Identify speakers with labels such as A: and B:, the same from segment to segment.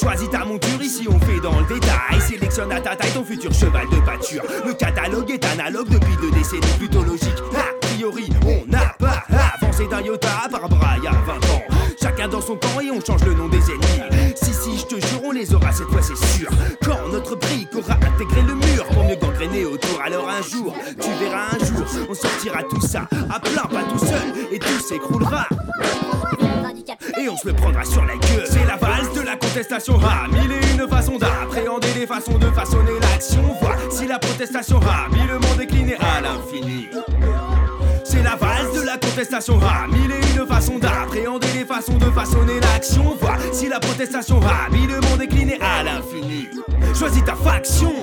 A: Choisis ta monture, ici on fait dans le détail. Sélectionne à ta taille ton futur cheval de pâture. Le catalogue est analogue depuis 2 décennies, plutôt logique. A priori, on n'a pas avancé d'un iota par bras il y a 20 ans. Chacun dans son camp et on change le nom des ennemis. Si, je te jure, on les aura cette fois, c'est sûr. Quand notre brique aura intégré le mur, pour mieux gangréner autour. Alors un jour, tu verras un jour, on sortira tout ça à plein, pas tout seul, et tout s'écroulera. Et on se le prendra sur la gueule. C'est la valse de la contestation. Ah, 1001 façons d'appréhender les façons de façonner l'action. Vois si la protestation a mis le monde décliné à l'infini. C'est la valse de la contestation. Ah, 1001 façons d'appréhender les façons de façonner l'action. Vois si la protestation a mis le monde décliné à l'infini. Choisis ta faction.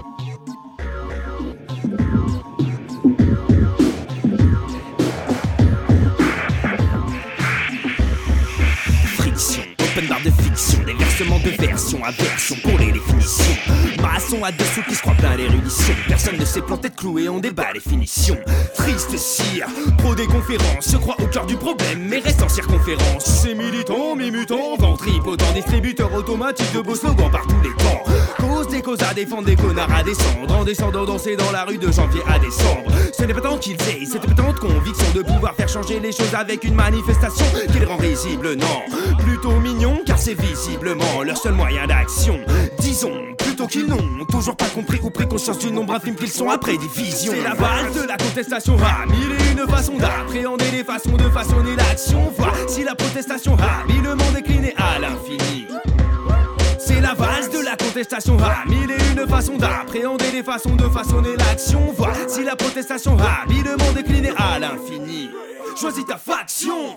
A: Open bar de fiction, des versements de version à version pour les définitions. Maçon à dessous qui se croit plein l'érudition. Personne ne s'est planté de clouer, on débat les finitions. Triste cire, pro des conférences, se croit au cœur du problème, mais reste en circonférence. Ces militants, mi-mutants, ventripotents, distributeurs automatiques de beaux slogans par tous les temps. Cause des causes à défendre, des connards à descendre. En descendant danser dans la rue de janvier à décembre. Ce n'est pas tant qu'ils aient, c'était pas tant de conviction de pouvoir faire changer les choses avec une manifestation qui les rend risibles, non. Plutôt mignon car c'est visiblement leur seul moyen d'action. Disons plutôt qu'ils n'ont toujours pas compris ou pris conscience du nombre infime qu'ils sont après division. C'est la valse de la contestation. Ah, 1001 façons d'appréhender les façons de façonner l'action. Vois si la protestation a mis le monde décliné à l'infini. C'est la valse de la contestation. Ah, 1001 façons d'appréhender les façons de façonner l'action. Vois si la protestation a mis le monde décliné à l'infini. Choisis ta faction.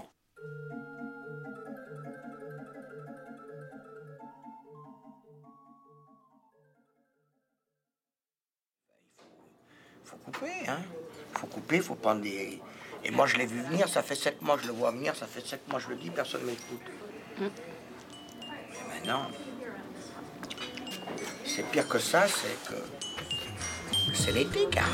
B: Faut couper, faut prendre des... Et moi je l'ai vu venir, ça fait 7 mois je le vois venir, ça fait 7 mois je le dis, personne ne m'écoute. Et maintenant, c'est pire que ça, c'est que... c'est l'été, car...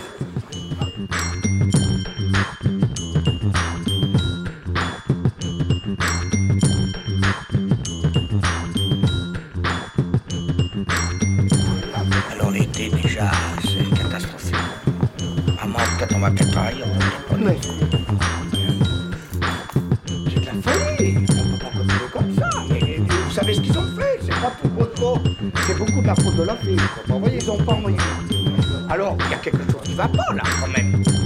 B: Alors l'été déjà, c'est catastrophique. Peut-être on va peut-être travailler, on va peut-être pas.
C: Mais c'est de la folie. On peut pas continuer comme ça. Mais vous savez ce qu'ils ont fait. C'est pas tout votre faute. C'est beaucoup de la faute de la fille. Vous voyez, ils ont pas moyen. Alors, il y a quelque chose qui va pas là, quand même.